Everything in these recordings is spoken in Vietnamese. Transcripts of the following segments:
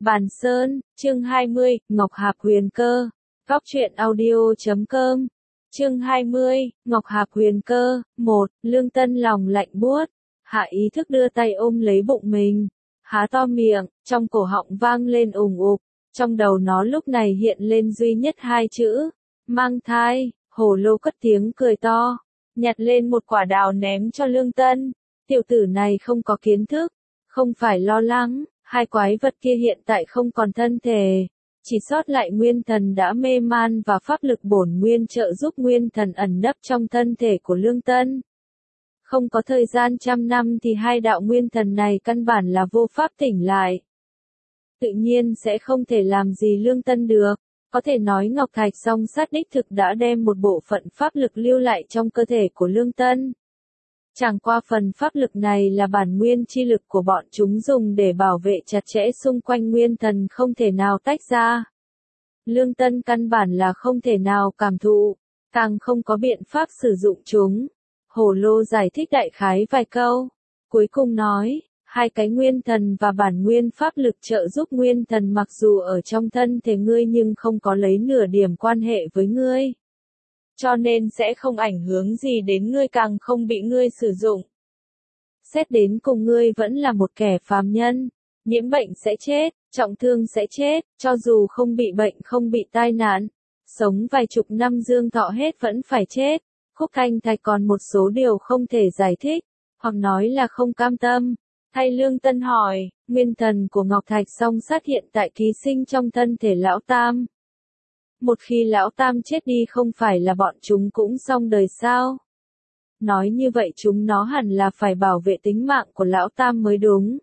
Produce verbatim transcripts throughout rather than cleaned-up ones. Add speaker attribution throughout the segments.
Speaker 1: Bàn Sơn, chương hai mươi, Ngọc Hạp Huyền Cơ. Góc truyện audio chấm com. Chương hai mươi, Ngọc Hạp Huyền Cơ. một. Lương Tân lòng lạnh buốt, hạ ý thức đưa tay ôm lấy bụng mình, há to miệng, trong cổ họng vang lên ùng ục, trong đầu nó lúc này hiện lên duy nhất hai chữ, mang thai. Hồ Lô cất tiếng cười to, nhặt lên một quả đào ném cho Lương Tân. Tiểu tử này không có kiến thức, không phải lo lắng, hai quái vật kia hiện tại không còn thân thể, chỉ sót lại nguyên thần đã mê man và pháp lực bổn nguyên trợ giúp nguyên thần ẩn nấp trong thân thể của Lương Tân. Không có thời gian trăm năm thì hai đạo nguyên thần này căn bản là vô pháp tỉnh lại. Tự nhiên sẽ không thể làm gì Lương Tân được. Có thể nói Ngọc Thạch Song Sát đích thực đã đem một bộ phận pháp lực lưu lại trong cơ thể của Lương Tân. Chẳng qua phần pháp lực này là bản nguyên chi lực của bọn chúng dùng để bảo vệ chặt chẽ xung quanh nguyên thần không thể nào tách ra. Lương Tân căn bản là không thể nào cảm thụ, càng không có biện pháp sử dụng chúng. Hồ Lô giải thích đại khái vài câu, cuối cùng nói, hai cái nguyên thần và bản nguyên pháp lực trợ giúp nguyên thần mặc dù ở trong thân thể ngươi nhưng không có lấy nửa điểm quan hệ với ngươi. Cho nên sẽ không ảnh hưởng gì đến ngươi, càng không bị ngươi sử dụng. Xét đến cùng ngươi vẫn là một kẻ phàm nhân, nhiễm bệnh sẽ chết, trọng thương sẽ chết, cho dù không bị bệnh không bị tai nạn, sống vài chục năm dương thọ hết vẫn phải chết. Khúc Thanh Thạch còn một số điều không thể giải thích, hoặc nói là không cam tâm. Thay Lương Tân hỏi, nguyên thần của Ngọc Thạch Song Sát hiện tại ký sinh trong thân thể Lão Tam. Một khi Lão Tam chết đi không phải là bọn chúng cũng xong đời sao? Nói như vậy chúng nó hẳn là phải bảo vệ tính mạng của Lão Tam mới đúng.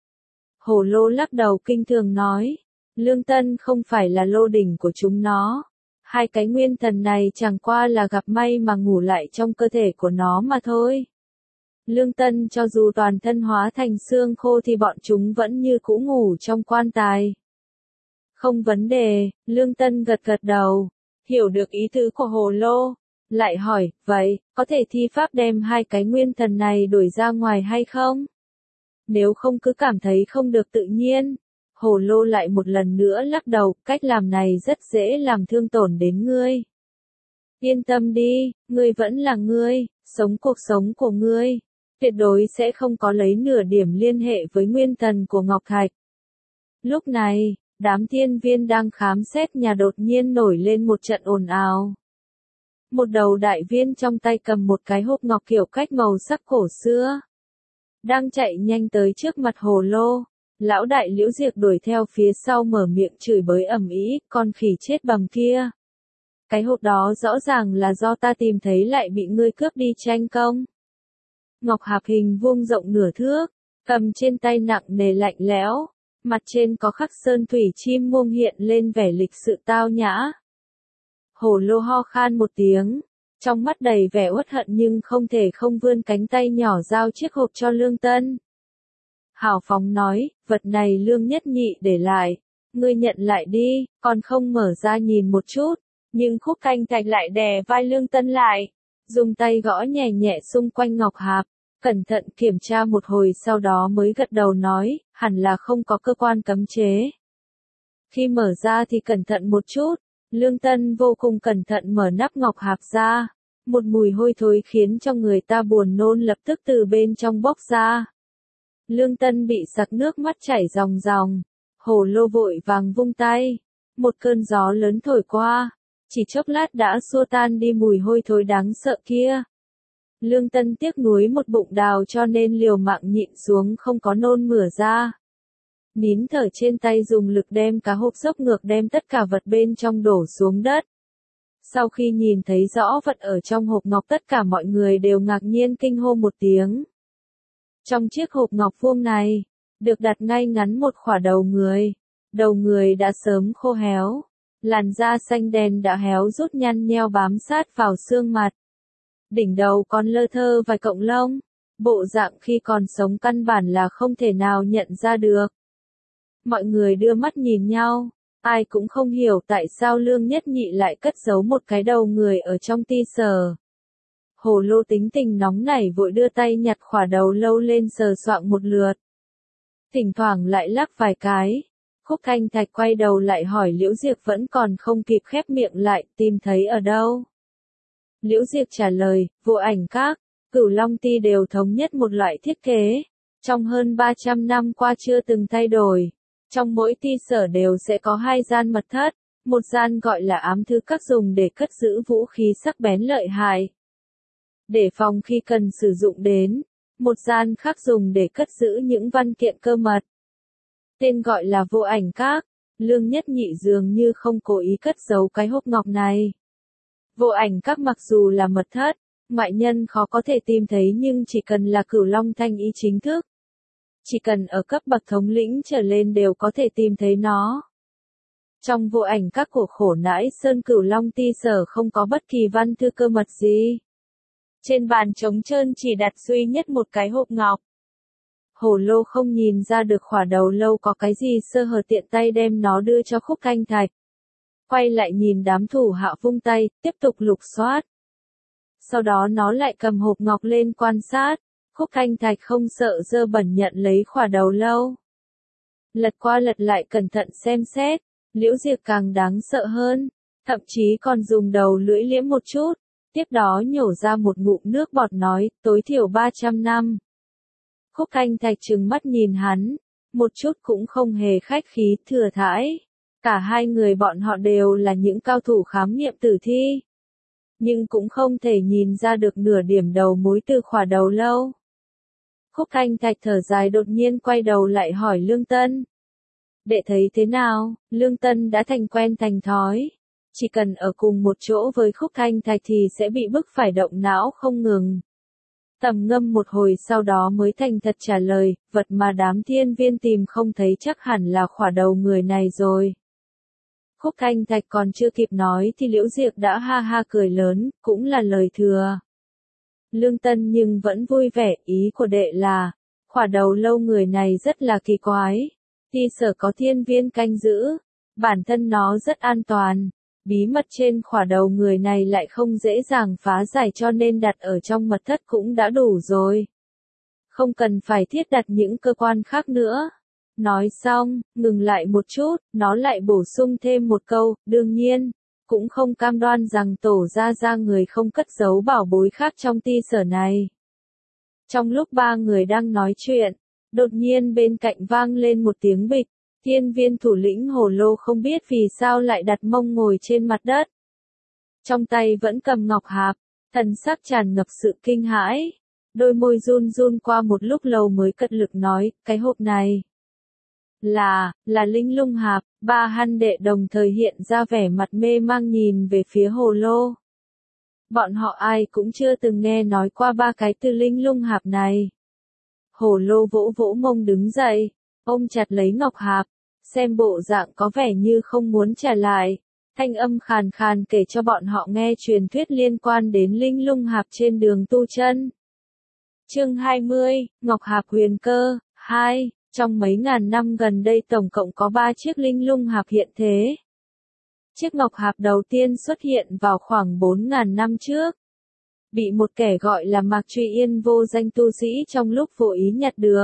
Speaker 1: Hồ Lô lắc đầu kinh thường nói, Lương Tân không phải là lô đỉnh của chúng nó. Hai cái nguyên thần này chẳng qua là gặp may mà ngủ lại trong cơ thể của nó mà thôi. Lương Tân cho dù toàn thân hóa thành xương khô thì bọn chúng vẫn như cũ ngủ trong quan tài. Không vấn đề, Lương Tân gật gật đầu, hiểu được ý tứ của Hồ Lô, lại hỏi, vậy, có thể thi pháp đem hai cái nguyên thần này đuổi ra ngoài hay không? Nếu không cứ cảm thấy không được tự nhiên. Hồ Lô lại một lần nữa lắc đầu, cách làm này rất dễ làm thương tổn đến ngươi. Yên tâm đi, ngươi vẫn là ngươi, sống cuộc sống của ngươi, tuyệt đối sẽ không có lấy nửa điểm liên hệ với nguyên thần của Ngọc Thạch. Lúc này, đám thiên viên đang khám xét nhà đột nhiên nổi lên một trận ồn ào. Một đầu đại viên trong tay cầm một cái hộp ngọc kiểu cách màu sắc cổ xưa, đang chạy nhanh tới trước mặt Hồ Lô. Lão đại Liễu Diệp đuổi theo phía sau mở miệng chửi bới ầm ĩ, con khỉ chết bầm kia. Cái hộp đó rõ ràng là do ta tìm thấy lại bị ngươi cướp đi tranh công. Ngọc Hạp hình vuông rộng nửa thước, cầm trên tay nặng nề lạnh lẽo, mặt trên có khắc sơn thủy chim muông hiện lên vẻ lịch sự tao nhã. Hồ Lô ho khan một tiếng, trong mắt đầy vẻ uất hận nhưng không thể không vươn cánh tay nhỏ giao chiếc hộp cho Lương Tân. Hào phóng nói, vật này Lương Nhất Nhị để lại, ngươi nhận lại đi, còn không mở ra nhìn một chút. Nhưng Khúc Thanh Thạch lại đè vai Lương Tân lại, dùng tay gõ nhẹ nhẹ xung quanh Ngọc Hạp, cẩn thận kiểm tra một hồi sau đó mới gật đầu nói, hẳn là không có cơ quan cấm chế. Khi mở ra thì cẩn thận một chút. Lương Tân vô cùng cẩn thận mở nắp Ngọc Hạp ra, một mùi hôi thối khiến cho người ta buồn nôn lập tức từ bên trong bốc ra. Lương Tân bị sặc nước mắt chảy ròng ròng, Hồ Lô vội vàng vung tay, một cơn gió lớn thổi qua, chỉ chốc lát đã xua tan đi mùi hôi thối đáng sợ kia. Lương Tân tiếc nuối một bụng đào cho nên liều mạng nhịn xuống không có nôn mửa ra. Nín thở trên tay dùng lực đem cá hộp dốc ngược đem tất cả vật bên trong đổ xuống đất. Sau khi nhìn thấy rõ vật ở trong hộp ngọc tất cả mọi người đều ngạc nhiên kinh hô một tiếng. Trong chiếc hộp ngọc vuông này, được đặt ngay ngắn một khỏa đầu người. Đầu người đã sớm khô héo, làn da xanh đen đã héo rút nhăn nheo bám sát vào xương mặt. Đỉnh đầu còn lơ thơ vài cọng lông, bộ dạng khi còn sống căn bản là không thể nào nhận ra được. Mọi người đưa mắt nhìn nhau, ai cũng không hiểu tại sao Lương Nhất Nhị lại cất giấu một cái đầu người ở trong ti sờ. Hồ Lô tính tình nóng nảy vội đưa tay nhặt khỏa đầu lâu lên sờ soạng một lượt. Thỉnh thoảng lại lắc vài cái, Khúc Thanh Thạch quay đầu lại hỏi Liễu Diệp vẫn còn không kịp khép miệng lại, tìm thấy ở đâu? Liễu Diệp trả lời, Vô Ảnh Các, Cửu Long Ti đều thống nhất một loại thiết kế. Trong hơn ba trăm năm qua chưa từng thay đổi. Trong mỗi ti sở đều sẽ có hai gian mật thất. Một gian gọi là ám thư các dùng để cất giữ vũ khí sắc bén lợi hại. Để phòng khi cần sử dụng đến. Một gian khác dùng để cất giữ những văn kiện cơ mật. Tên gọi là Vô Ảnh Các. Lương Nhất Nhị dường như không cố ý cất giấu cái hộp ngọc này. Vô Ảnh Các mặc dù là mật thất, ngoại nhân khó có thể tìm thấy nhưng chỉ cần là Cửu Long Thanh Y chính thức. Chỉ cần ở cấp bậc thống lĩnh trở lên đều có thể tìm thấy nó. Trong Vô Ảnh Các của Khổ Nãi Sơn Cửu Long Ti sở không có bất kỳ văn thư cơ mật gì. Trên bàn trống trơn chỉ đặt duy nhất một cái hộp ngọc. Hổ Lô không nhìn ra được khỏa đầu lâu có cái gì sơ hở tiện tay đem nó đưa cho Khúc Thanh Thạch. Quay lại nhìn đám thủ hạ vung tay, tiếp tục lục soát. Sau đó nó lại cầm hộp ngọc lên quan sát. Khúc Thanh Thạch không sợ dơ bẩn nhận lấy khỏa đầu lâu. Lật qua lật lại cẩn thận xem xét, Liễu Diệp càng đáng sợ hơn, thậm chí còn dùng đầu lưỡi liếm một chút, tiếp đó nhổ ra một ngụm nước bọt nói, tối thiểu ba trăm năm. Khúc Thanh Thạch trừng mắt nhìn hắn, một chút cũng không hề khách khí, thừa thãi. Cả hai người bọn họ đều là những cao thủ khám nghiệm tử thi. Nhưng cũng không thể nhìn ra được nửa điểm đầu mối từ khỏa đầu lâu. Khúc Thanh Thạch thở dài đột nhiên quay đầu lại hỏi Lương Tân. Đệ thấy thế nào? Lương Tân đã thành quen thành thói. Chỉ cần ở cùng một chỗ với Khúc Thanh Thạch thì sẽ bị bức phải động não không ngừng. Tầm ngâm một hồi sau đó mới thành thật trả lời, vật mà đám thiên viên tìm không thấy chắc hẳn là khỏa đầu người này rồi. Khúc Thanh Thạch còn chưa kịp nói thì Liễu Diệp đã ha ha cười lớn, cũng là lời thừa. Lương Tân nhưng vẫn vui vẻ, ý của đệ là, khỏa đầu lâu người này rất là kỳ quái. Ti sở có thiên viên canh giữ, bản thân nó rất an toàn. Bí mật trên khỏa đầu người này lại không dễ dàng phá giải cho nên đặt ở trong mật thất cũng đã đủ rồi. Không cần phải thiết đặt những cơ quan khác nữa. Nói xong, ngừng lại một chút, nó lại bổ sung thêm một câu, đương nhiên, cũng không cam đoan rằng tổ ra ra người không cất giấu bảo bối khác trong ti sở này. Trong lúc ba người đang nói chuyện, đột nhiên bên cạnh vang lên một tiếng bịch, thiên viên thủ lĩnh Hồ Lô không biết vì sao lại đặt mông ngồi trên mặt đất. Trong tay vẫn cầm ngọc hạp, thần sắc tràn ngập sự kinh hãi, đôi môi run run qua một lúc lâu mới cật lực nói, cái hộp này. Là, là linh lung hạp, ba hăn đệ đồng thời hiện ra vẻ mặt mê mang nhìn về phía Hồ Lô. Bọn họ ai cũng chưa từng nghe nói qua ba cái từ linh lung hạp này. Hồ Lô vỗ vỗ mông đứng dậy, ôm chặt lấy ngọc hạp, xem bộ dạng có vẻ như không muốn trả lại. Thanh âm khàn khàn kể cho bọn họ nghe truyền thuyết liên quan đến linh lung hạp trên đường tu chân. Chương hai mươi, Ngọc Hạp Huyền Cơ, hai. Trong mấy ngàn năm gần đây tổng cộng có ba chiếc linh lung hạp hiện thế. Chiếc ngọc hạp đầu tiên xuất hiện vào khoảng bốn ngàn năm trước. Bị một kẻ gọi là Mạc Truy Yên vô danh tu sĩ trong lúc vô ý nhặt được.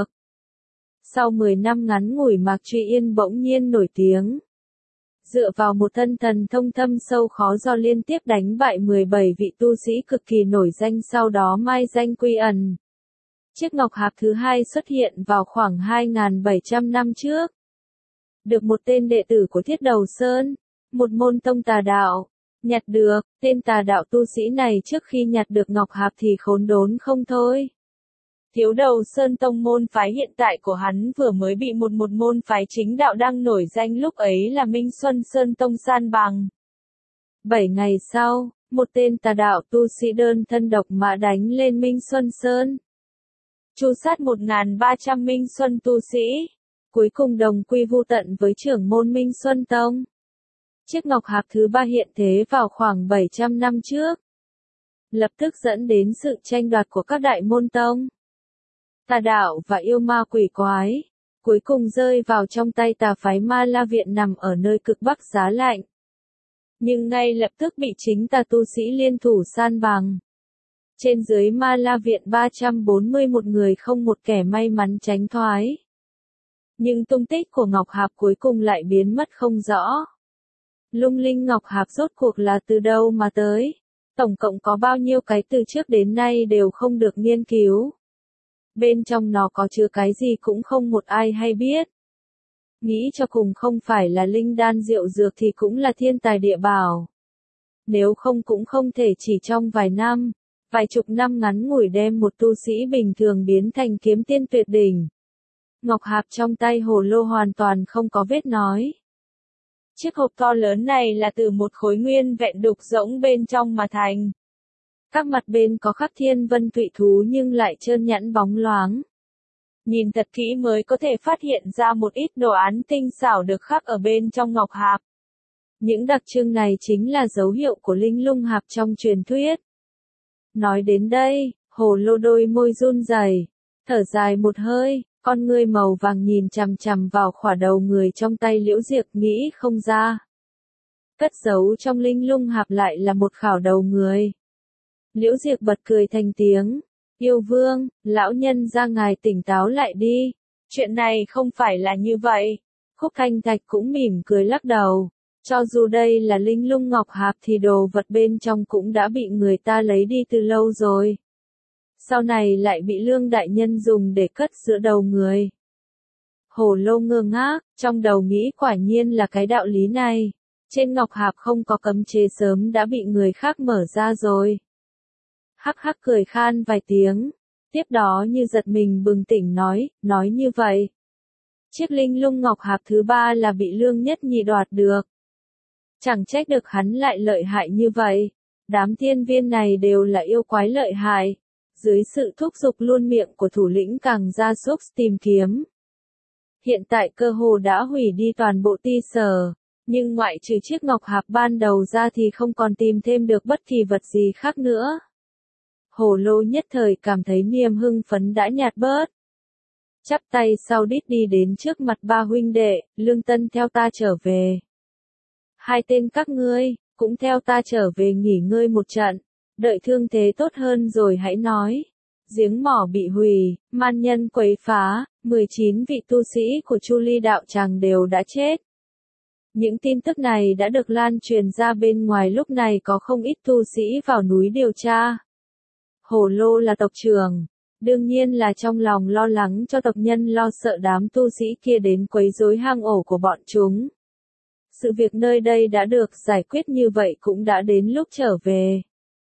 Speaker 1: Sau mười năm ngắn ngủi Mạc Truy Yên bỗng nhiên nổi tiếng. Dựa vào một thân thần thông thâm sâu khó do liên tiếp đánh bại mười bảy vị tu sĩ cực kỳ nổi danh sau đó mai danh quy ẩn. Chiếc ngọc hạp thứ hai xuất hiện vào khoảng hai nghìn bảy trăm năm trước. Được một tên đệ tử của Thiết Đầu Sơn, một môn tông tà đạo, nhặt được. Tên tà đạo tu sĩ này trước khi nhặt được ngọc hạp thì khốn đốn không thôi. Thiếu Đầu Sơn tông môn phái hiện tại của hắn vừa mới bị một một môn phái chính đạo đang nổi danh lúc ấy là Minh Xuân Sơn tông san bằng. Bảy ngày sau, một tên tà đạo tu sĩ đơn thân độc mã đánh lên Minh Xuân Sơn. Tru sát một nghìn ba trăm Minh Xuân tu sĩ, cuối cùng đồng quy vu tận với trưởng môn Minh Xuân Tông. Chiếc ngọc hạp thứ ba hiện thế vào khoảng bảy trăm năm trước. Lập tức dẫn đến sự tranh đoạt của các đại môn tông. Tà đạo và yêu ma quỷ quái, cuối cùng rơi vào trong tay tà phái Ma La Viện nằm ở nơi cực bắc giá lạnh. Nhưng ngay lập tức bị chính tà tu sĩ liên thủ san bằng. Trên dưới Ma La Viện ba trăm bốn mươi mốt người không một kẻ may mắn tránh thoái. Nhưng tung tích của Ngọc Hạp cuối cùng lại biến mất không rõ. Lung linh Ngọc Hạp rốt cuộc là từ đâu mà tới? Tổng cộng có bao nhiêu cái từ trước đến nay đều không được nghiên cứu. Bên trong nó có chứa cái gì cũng không một ai hay biết. Nghĩ cho cùng không phải là linh đan diệu dược thì cũng là thiên tài địa bảo. Nếu không cũng không thể chỉ trong vài năm, vài chục năm ngắn ngủi đem một tu sĩ bình thường biến thành kiếm tiên tuyệt đỉnh. Ngọc Hạp trong tay Hồ Lô hoàn toàn không có vết nói. Chiếc hộp to lớn này là từ một khối nguyên vẹn đục rỗng bên trong mà thành. Các mặt bên có khắc thiên vân thụy thú nhưng lại trơn nhẵn bóng loáng. Nhìn thật kỹ mới có thể phát hiện ra một ít đồ án tinh xảo được khắc ở bên trong Ngọc Hạp. Những đặc trưng này chính là dấu hiệu của linh lung hạp trong truyền thuyết. Nói đến đây, Hồ Lô đôi môi run rẩy, thở dài một hơi, con ngươi màu vàng nhìn chằm chằm vào khỏa đầu người trong tay Liễu Diệp nghĩ không ra. Cất giấu trong linh lung hạp lại là một khảo đầu người. Liễu Diệp bật cười thành tiếng, yêu vương, lão nhân ra ngài tỉnh táo lại đi, chuyện này không phải là như vậy. Khúc Thanh Thạch cũng mỉm cười lắc đầu, cho dù đây là linh lung ngọc hạp thì đồ vật bên trong cũng đã bị người ta lấy đi từ lâu rồi. Sau này lại bị Lương đại nhân dùng để cất giữa đầu người. Hồ Lô ngơ ngác, trong đầu nghĩ quả nhiên là cái đạo lý này. Trên ngọc hạp không có cấm chế sớm đã bị người khác mở ra rồi. Hắc hắc cười khan vài tiếng, tiếp đó như giật mình bừng tỉnh nói, nói như vậy. Chiếc linh lung ngọc hạp thứ ba là bị Lương Nhất Nhị đoạt được. Chẳng trách được hắn lại lợi hại như vậy. Đám thiên viên này đều là yêu quái lợi hại. Dưới sự thúc giục luôn miệng của thủ lĩnh càng ra sức tìm kiếm. Hiện tại cơ hồ đã hủy đi toàn bộ ti sở, nhưng ngoại trừ chiếc ngọc hạp ban đầu ra thì không còn tìm thêm được bất kỳ vật gì khác nữa. Hồ Lô nhất thời cảm thấy niềm hưng phấn đã nhạt bớt. Chắp tay sau đít đi đến trước mặt ba huynh đệ, Lương Tân theo ta trở về. Hai tên các ngươi, cũng theo ta trở về nghỉ ngơi một trận. Đợi thương thế tốt hơn rồi hãy nói. Giếng mỏ bị hủy, man nhân quấy phá, mười chín vị tu sĩ của Chu Ly đạo tràng đều đã chết. Những tin tức này đã được lan truyền ra bên ngoài, lúc này có không ít tu sĩ vào núi điều tra. Hồ Lô là tộc trưởng, đương nhiên là trong lòng lo lắng cho tộc nhân, lo sợ đám tu sĩ kia đến quấy rối hang ổ của bọn chúng. Sự việc nơi đây đã được giải quyết như vậy cũng đã đến lúc trở về.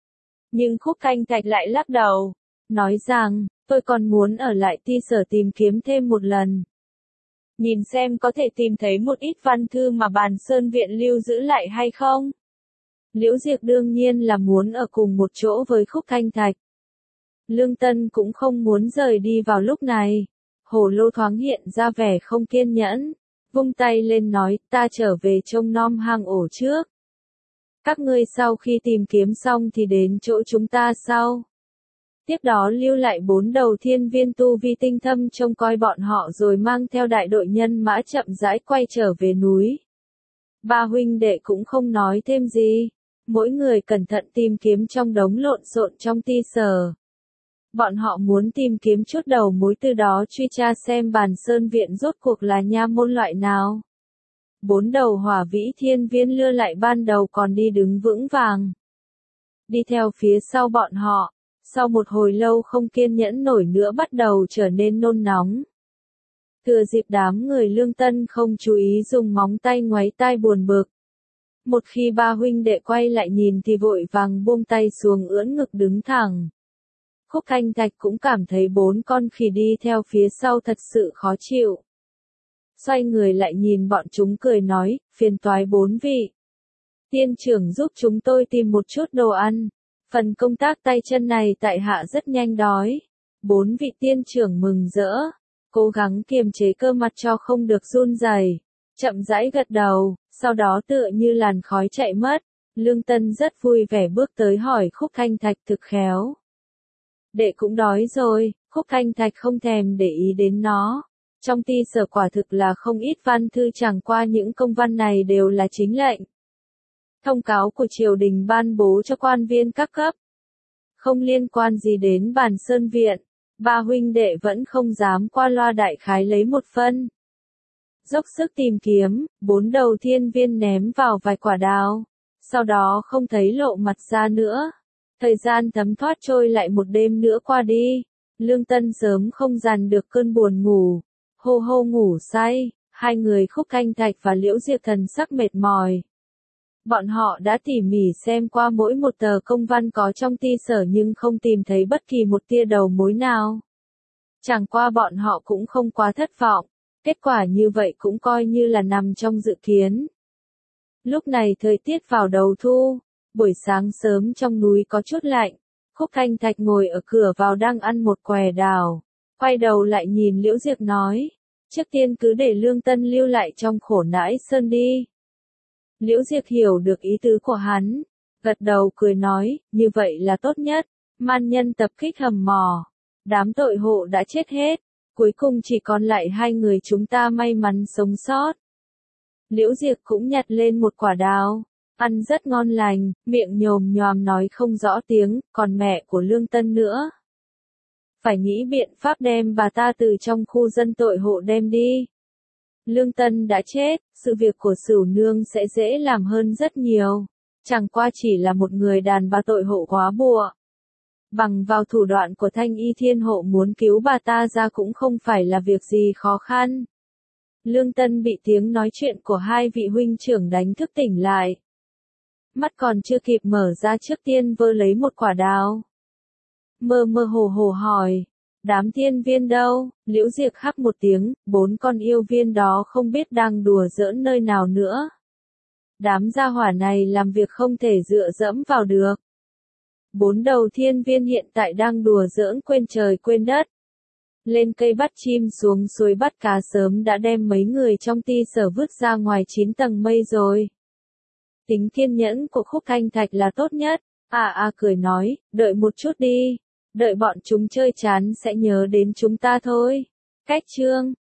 Speaker 1: Nhưng Khúc Thanh Thạch lại lắc đầu, nói rằng, tôi còn muốn ở lại ti sở tìm kiếm thêm một lần. Nhìn xem có thể tìm thấy một ít văn thư mà Bàn Sơn Viện lưu giữ lại hay không. Liễu Diệp đương nhiên là muốn ở cùng một chỗ với Khúc Thanh Thạch. Lương Tân cũng không muốn rời đi vào lúc này. Hồ Lô thoáng hiện ra vẻ không kiên nhẫn, vung tay lên nói, ta trở về trông nom hang ổ trước. Các ngươi sau khi tìm kiếm xong thì đến chỗ chúng ta sau. Tiếp đó lưu lại bốn đầu thiên viên tu vi tinh thâm trông coi bọn họ rồi mang theo đại đội nhân mã chậm rãi quay trở về núi. Ba huynh đệ cũng không nói thêm gì. Mỗi người cẩn thận tìm kiếm trong đống lộn xộn trong ti sở. Bọn họ muốn tìm kiếm chút đầu mối, từ đó truy tra xem Bàn Sơn Viện rốt cuộc là nha môn loại nào. Bốn đầu hỏa vĩ thiên viên lưa lại ban đầu còn đi đứng vững vàng. Đi theo phía sau bọn họ, sau một hồi lâu không kiên nhẫn nổi nữa bắt đầu trở nên nôn nóng. Thừa dịp đám người Lương Tân không chú ý dùng móng tay ngoáy tai buồn bực. Một khi ba huynh đệ quay lại nhìn thì vội vàng buông tay xuống ưỡn ngực đứng thẳng. Khúc Thanh Thạch cũng cảm thấy bốn con khỉ đi theo phía sau thật sự khó chịu. Xoay người lại nhìn bọn chúng cười nói, phiền toái bốn vị. Tiên trưởng giúp chúng tôi tìm một chút đồ ăn. Phần công tác tay chân này tại hạ rất nhanh đói. Bốn vị tiên trưởng mừng rỡ, cố gắng kiềm chế cơ mặt cho không được run rẩy, chậm rãi gật đầu, sau đó tựa như làn khói chạy mất. Lương Tân rất vui vẻ bước tới hỏi Khúc Thanh Thạch thực khéo. Đệ cũng đói rồi. Khúc Thanh Thạch không thèm để ý đến nó. Trong ti sở quả thực là không ít văn thư, chẳng qua những công văn này đều là chính lệnh. Thông cáo của triều đình ban bố cho quan viên các cấp. Không liên quan gì đến Bàn Sơn Viện. Ba huynh đệ vẫn không dám qua loa, đại khái lấy một phân. dốc sức tìm kiếm, bốn đầu thiên viên ném vào vài quả đào. Sau đó không thấy lộ mặt ra nữa. Thời gian thấm thoát trôi lại một đêm nữa qua đi. Lương Tân sớm không dằn được cơn buồn ngủ. Hô hô ngủ say, hai người Khúc Thanh Thạch và Liễu Diệp thần sắc mệt mỏi. Bọn họ đã tỉ mỉ xem qua mỗi một tờ công văn có trong ti sở nhưng không tìm thấy bất kỳ một tia đầu mối nào. Chẳng qua bọn họ cũng không quá thất vọng. Kết quả như vậy cũng coi như là nằm trong dự kiến. Lúc này thời tiết vào đầu thu, buổi sáng sớm trong núi có chút lạnh. Khúc Thanh Thạch ngồi ở cửa vào đang ăn một què đào. Quay đầu lại nhìn Liễu Diệp nói. Trước tiên cứ để Lương Tân lưu lại trong Khổ Nãi Sơn đi. Liễu Diệp hiểu được ý tứ của hắn. Gật đầu cười nói, như vậy là tốt nhất. Man nhân tập kích hầm mỏ. Đám tội hộ đã chết hết. Cuối cùng chỉ còn lại hai người chúng ta may mắn sống sót. Liễu Diệp cũng nhặt lên một quả đào. Ăn rất ngon lành, miệng nhồm nhòm nói không rõ tiếng, còn mẹ của Lương Tân nữa. Phải nghĩ biện pháp đem bà ta từ trong khu dân tội hộ đem đi. Lương Tân đã chết, sự việc của Sửu Nương sẽ dễ làm hơn rất nhiều. Chẳng qua chỉ là một người đàn bà tội hộ quá bùa. Bằng vào thủ đoạn của Thanh Y Thiên Hộ muốn cứu bà ta ra cũng không phải là việc gì khó khăn. Lương Tân bị tiếng nói chuyện của hai vị huynh trưởng đánh thức tỉnh lại. Mắt còn chưa kịp mở ra trước tiên vơ lấy một quả đào. Mơ mơ hồ hồ hỏi, đám thiên viên đâu? Liễu Diệp hắc một tiếng, bốn con yêu viên đó không biết đang đùa giỡn nơi nào nữa. Đám gia hỏa này làm việc không thể dựa dẫm vào được. Bốn đầu thiên viên hiện tại đang đùa giỡn quên trời quên đất. Lên cây bắt chim xuống suối bắt cá sớm đã đem mấy người trong ti sở vứt ra ngoài chín tầng mây rồi. Tính kiên nhẫn của Khúc Thanh Thạch là tốt nhất. À à cười nói, đợi một chút đi. Đợi bọn chúng chơi chán sẽ nhớ đến chúng ta thôi. Cách chương